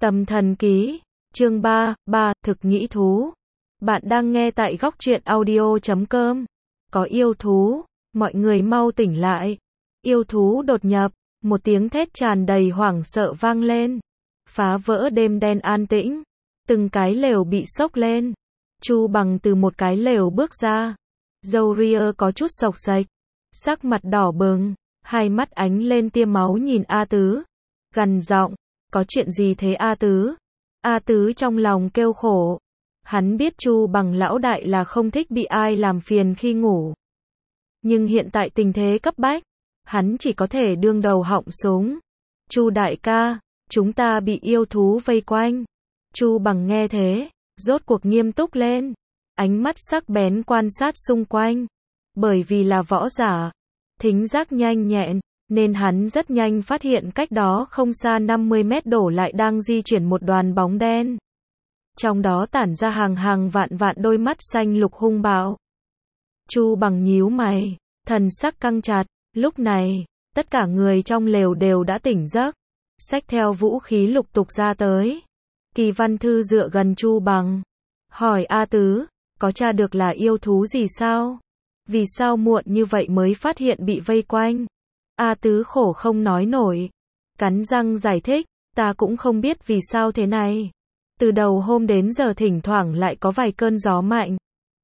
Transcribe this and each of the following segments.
Tâm thần ký, chương 3, thực nghĩ thú. Bạn đang nghe tại góc truyện audio.com. Có yêu thú, mọi người mau tỉnh lại. Yêu thú đột nhập, một tiếng thét tràn đầy hoảng sợ vang lên. Phá vỡ đêm đen an tĩnh. Từng cái lều bị xốc lên. Chu Bằng từ một cái lều bước ra. Râu ria có chút xộc xệch, sắc mặt đỏ bừng, hai mắt ánh lên tia máu nhìn A Tứ. Gằn giọng, có chuyện gì thế A Tứ? A Tứ trong lòng kêu khổ. Hắn biết Chu Bằng lão đại là không thích bị ai làm phiền khi ngủ. Nhưng hiện tại tình thế cấp bách, hắn chỉ có thể đương đầu họng súng. Chu đại ca, chúng ta bị yêu thú vây quanh. Chu Bằng nghe thế, rốt cuộc nghiêm túc lên. Ánh mắt sắc bén quan sát xung quanh. Bởi vì là võ giả, thính giác nhanh nhẹn, nên hắn rất nhanh phát hiện cách đó không xa 50 mét đổ lại đang di chuyển một đoàn bóng đen. Trong đó tản ra hàng hàng vạn vạn đôi mắt xanh lục hung bạo. Chu Bằng nhíu mày, thần sắc căng chặt. Lúc này, tất cả người trong lều đều đã tỉnh giấc, xách theo vũ khí lục tục ra tới. Kỳ Văn Thư dựa gần Chu Bằng, hỏi A Tứ, có tra được là yêu thú gì sao? Vì sao muộn như vậy mới phát hiện bị vây quanh? A Tứ khổ không nói nổi, cắn răng giải thích, ta cũng không biết vì sao thế này. Từ đầu hôm đến giờ thỉnh thoảng lại có vài cơn gió mạnh.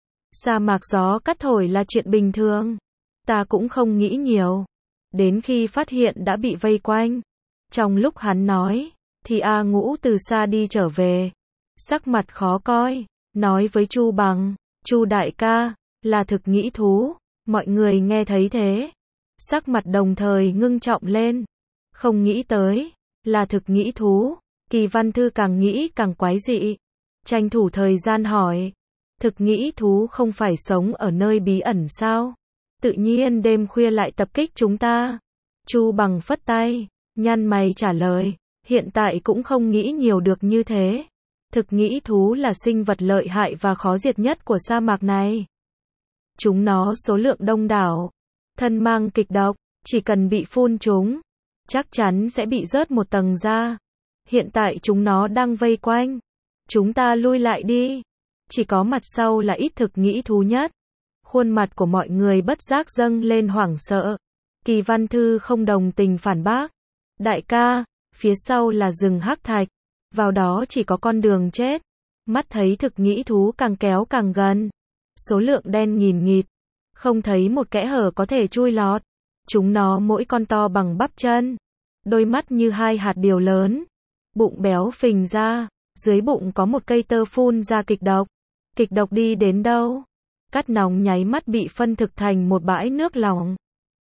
Sa mạc gió cắt thổi là chuyện bình thường. Ta cũng không nghĩ nhiều. Đến khi phát hiện đã bị vây quanh. Trong lúc hắn nói, thì A Ngũ từ xa đi trở về. Sắc mặt khó coi, nói với Chu Bằng, Chu đại ca, là thực nghĩ thú. Mọi người nghe thấy thế, sắc mặt đồng thời ngưng trọng lên. Không nghĩ tới, là thực nghĩ thú. Kỳ Văn Thư càng nghĩ càng quái dị. Tranh thủ thời gian hỏi, thực nghĩ thú không phải sống ở nơi bí ẩn sao? Tự nhiên đêm khuya lại tập kích chúng ta. Chu Bằng phất tay, nhăn mày trả lời, hiện tại cũng không nghĩ nhiều được như thế. Thực nghĩ thú là sinh vật lợi hại và khó diệt nhất của sa mạc này. Chúng nó số lượng đông đảo, thân mang kịch độc, chỉ cần bị phun chúng, chắc chắn sẽ bị rớt một tầng da. Hiện tại chúng nó đang vây quanh. Chúng ta lui lại đi. Chỉ có mặt sau là ít thực nghĩ thú nhất. Khuôn mặt của mọi người bất giác dâng lên hoảng sợ. Kỳ Văn Thư không đồng tình phản bác. Đại ca, phía sau là rừng hắc thạch. Vào đó chỉ có con đường chết. Mắt thấy thực nghĩ thú càng kéo càng gần. Số lượng đen nghìn nghịt. Không thấy một kẽ hở có thể chui lọt. Chúng nó mỗi con to bằng bắp chân. Đôi mắt như hai hạt điều lớn. Bụng béo phình ra. Dưới bụng có một cây tơ phun ra kịch độc. Kịch độc đi đến đâu? Cát nóng nháy mắt bị phân thực thành một bãi nước lỏng.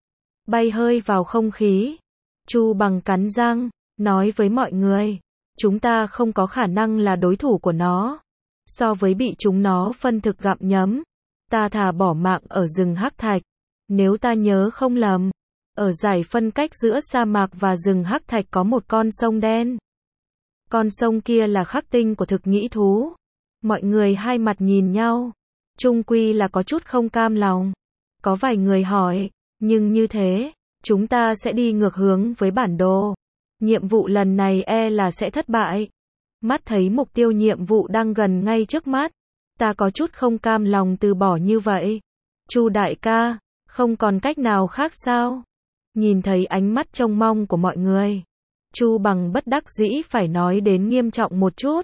Bay hơi vào không khí. Chu Bằng cắn răng, nói với mọi người. Chúng ta không có khả năng là đối thủ của nó. So với bị chúng nó phân thực gặm nhấm, ta thà bỏ mạng ở rừng hắc thạch. Nếu ta nhớ không lầm, ở giải phân cách giữa sa mạc và rừng hắc thạch có một con sông đen. Con sông kia là khắc tinh của thực nghĩ thú. Mọi người hai mặt nhìn nhau. Chung quy là có chút không cam lòng. Có vài người hỏi, nhưng như thế, chúng ta sẽ đi ngược hướng với bản đồ. Nhiệm vụ lần này là sẽ thất bại. Mắt thấy mục tiêu nhiệm vụ đang gần ngay trước mắt. Ta có chút không cam lòng từ bỏ như vậy. Chu đại ca, không còn cách nào khác sao? Nhìn thấy ánh mắt trông mong của mọi người. Chu Bằng bất đắc dĩ phải nói đến nghiêm trọng một chút.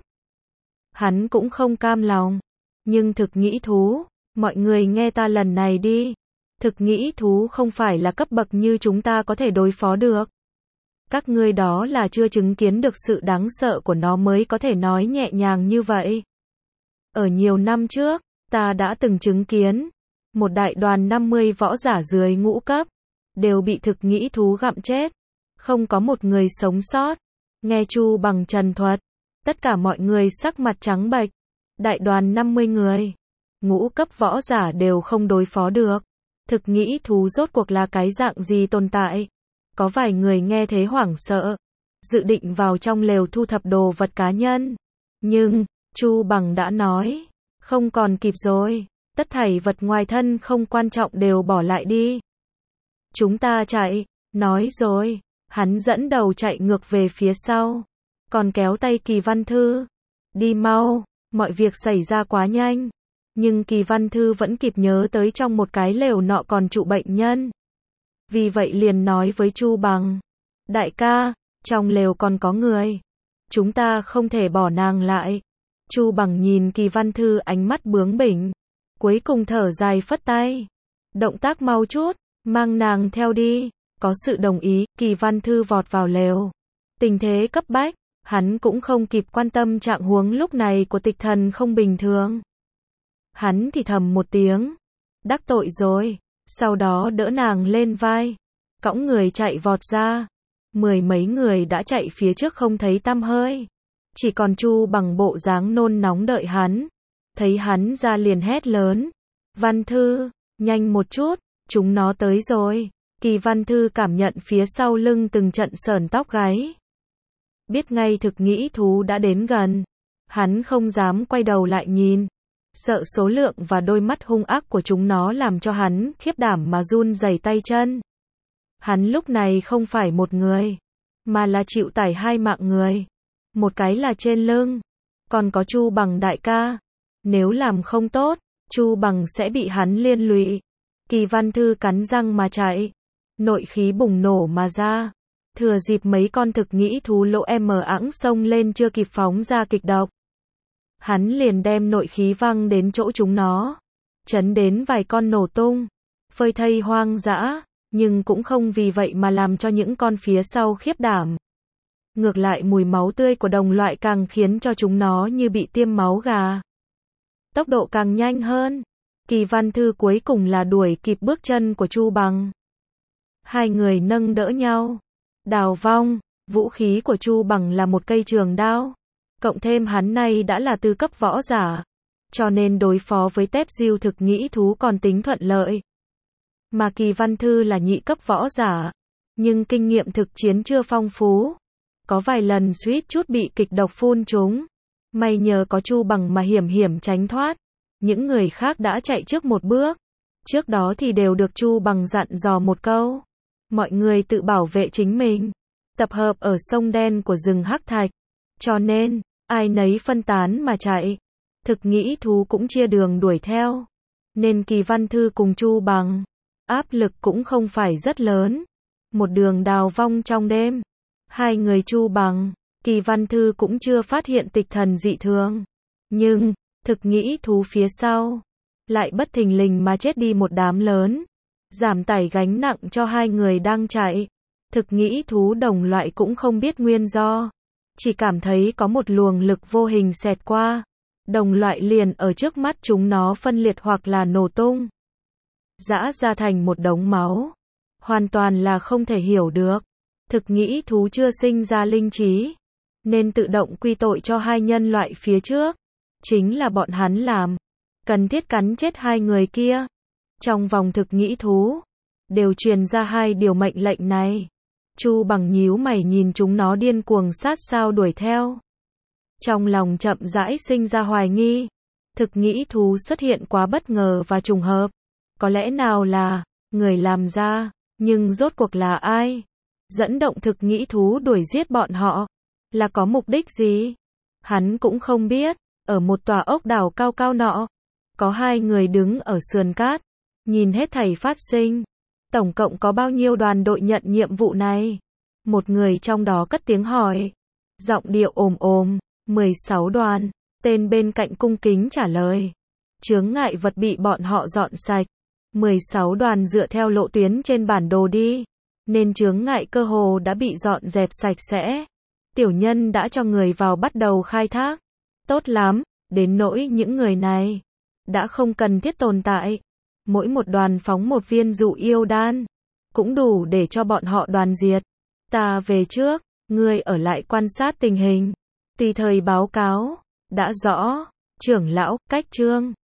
Hắn cũng không cam lòng. Nhưng thực nghĩ thú, mọi người nghe ta lần này đi. Thực nghĩ thú không phải là cấp bậc như chúng ta có thể đối phó được. Các ngươi đó là chưa chứng kiến được sự đáng sợ của nó mới có thể nói nhẹ nhàng như vậy. Ở nhiều năm trước, ta đã từng chứng kiến. Một đại đoàn 50 võ giả dưới ngũ cấp. Đều bị thực nghĩ thú gặm chết. Không có một người sống sót. Nghe Chu Bằng trần thuật. Tất cả mọi người sắc mặt trắng bệch. Đại đoàn 50 người. Ngũ cấp võ giả đều không đối phó được. Thực nghĩ thú rốt cuộc là cái dạng gì tồn tại. Có vài người nghe thế hoảng sợ. Dự định vào trong lều thu thập đồ vật cá nhân. Nhưng, Chu Bằng đã nói. Không còn kịp rồi. Tất thảy vật ngoài thân không quan trọng đều bỏ lại đi. Chúng ta chạy. Nói rồi. Hắn dẫn đầu chạy ngược về phía sau. còn kéo tay Kỳ Văn Thư. Đi mau, mọi việc xảy ra quá nhanh. Nhưng Kỳ Văn Thư vẫn kịp nhớ tới trong một cái lều nọ còn trụ bệnh nhân. Vì vậy liền nói với Chu Bằng. Đại ca, trong lều còn có người. Chúng ta không thể bỏ nàng lại. Chu Bằng nhìn Kỳ Văn Thư ánh mắt bướng bỉnh. Cuối cùng thở dài phất tay. Động tác mau chút, mang nàng theo đi. Có sự đồng ý, Kỳ Văn Thư vọt vào lều. Tình thế cấp bách, hắn cũng không kịp quan tâm trạng huống lúc này của Tịch Thần không bình thường. Hắn thì thầm một tiếng. Đắc tội rồi. Sau đó đỡ nàng lên vai. Cõng người chạy vọt ra. 10 mấy người đã chạy phía trước không thấy tăm hơi. Chỉ còn Chu Bằng bộ dáng nôn nóng đợi hắn. Thấy hắn ra liền hét lớn. Văn Thư, nhanh một chút, chúng nó tới rồi. Kỳ Văn Thư cảm nhận phía sau lưng từng trận sởn tóc gáy. Biết ngay thực nghĩ thú đã đến gần. Hắn không dám quay đầu lại nhìn. Sợ số lượng và đôi mắt hung ác của chúng nó làm cho hắn khiếp đảm mà run rẩy tay chân. Hắn lúc này không phải một người, mà là chịu tải 2 mạng người. Một cái là trên lưng, còn có Chu Bằng đại ca. Nếu làm không tốt, Chu Bằng sẽ bị hắn liên lụy. Kỳ Văn Thư cắn răng mà chạy. Nội khí bùng nổ mà ra. Thừa dịp mấy con thực nghĩ thú lỗ ẵng xông lên chưa kịp phóng ra kịch độc. Hắn liền đem nội khí văng đến chỗ chúng nó. Chấn đến vài con nổ tung. Phơi thây hoang dã. Nhưng cũng không vì vậy mà làm cho những con phía sau khiếp đảm. Ngược lại mùi máu tươi của đồng loại càng khiến cho chúng nó như bị tiêm máu gà. Tốc độ càng nhanh hơn. Kỳ Văn Thư cuối cùng là đuổi kịp bước chân của Chu Bằng. Hai người nâng đỡ nhau. Đào vong, vũ khí của Chu Bằng là một cây trường đao. Cộng thêm hắn này đã là tư cấp võ giả. Cho nên đối phó với Tép Diêu thực nghĩ thú còn tính thuận lợi. Mà Kỳ Văn Thư là nhị cấp võ giả. Nhưng kinh nghiệm thực chiến chưa phong phú. Có vài lần suýt chút bị kịch độc phun trúng. May nhờ có Chu Bằng mà hiểm tránh thoát. Những người khác đã chạy trước một bước. Trước đó thì đều được Chu Bằng dặn dò một câu. Mọi người tự bảo vệ chính mình. Tập hợp ở sông đen của rừng Hắc Thạch. Cho nên, ai nấy phân tán mà chạy. Thực nghĩ thú cũng chia đường đuổi theo. Nên Kỳ Văn Thư cùng Chu Bằng. Áp lực cũng không phải rất lớn. Một đường đào vong trong đêm. Hai người Chu Bằng, Kỳ Văn Thư cũng chưa phát hiện Tịch Thần dị thường. Nhưng, thực nghĩ thú phía sau. Lại bất thình lình mà chết đi một đám lớn. Giảm tải gánh nặng cho hai người đang chạy. Thực nghĩ thú đồng loại cũng không biết nguyên do. Chỉ cảm thấy có một luồng lực vô hình xẹt qua. Đồng loại liền ở trước mắt chúng nó phân liệt hoặc là nổ tung. Giã ra thành một đống máu. Hoàn toàn là không thể hiểu được. Thực nghĩ thú chưa sinh ra linh trí. Nên tự động quy tội cho hai nhân loại phía trước. Chính là bọn hắn làm. Cần thiết cắn chết hai người kia. Trong vòng thực nghĩ thú. Đều truyền ra hai điều mệnh lệnh này. Chu Bằng nhíu mày nhìn chúng nó điên cuồng sát sao đuổi theo. Trong lòng chậm rãi sinh ra hoài nghi. Thực nghĩ thú xuất hiện quá bất ngờ và trùng hợp. Có lẽ nào là người làm ra. Nhưng rốt cuộc là ai? Dẫn động thực nghĩ thú đuổi giết bọn họ. Là có mục đích gì? Hắn cũng không biết. Ở một tòa ốc đảo cao cao nọ. Có hai người đứng ở sườn cát. Nhìn hết thảy phát sinh. Tổng cộng có bao nhiêu đoàn đội nhận nhiệm vụ này? Một người trong đó cất tiếng hỏi. Giọng điệu ồm ồm. 16 đoàn. Tên bên cạnh cung kính trả lời. Chướng ngại vật bị bọn họ dọn sạch. 16 đoàn dựa theo lộ tuyến trên bản đồ đi. Nên chướng ngại cơ hồ đã bị dọn dẹp sạch sẽ. Tiểu nhân đã cho người vào bắt đầu khai thác. Tốt lắm, đến nỗi những người này. Đã không cần thiết tồn tại. Mỗi một đoàn phóng một viên dụ yêu đan. Cũng đủ để cho bọn họ đoàn diệt. Ta về trước, ngươi ở lại quan sát tình hình. Tùy thời báo cáo. Đã rõ, trưởng lão, cách trương.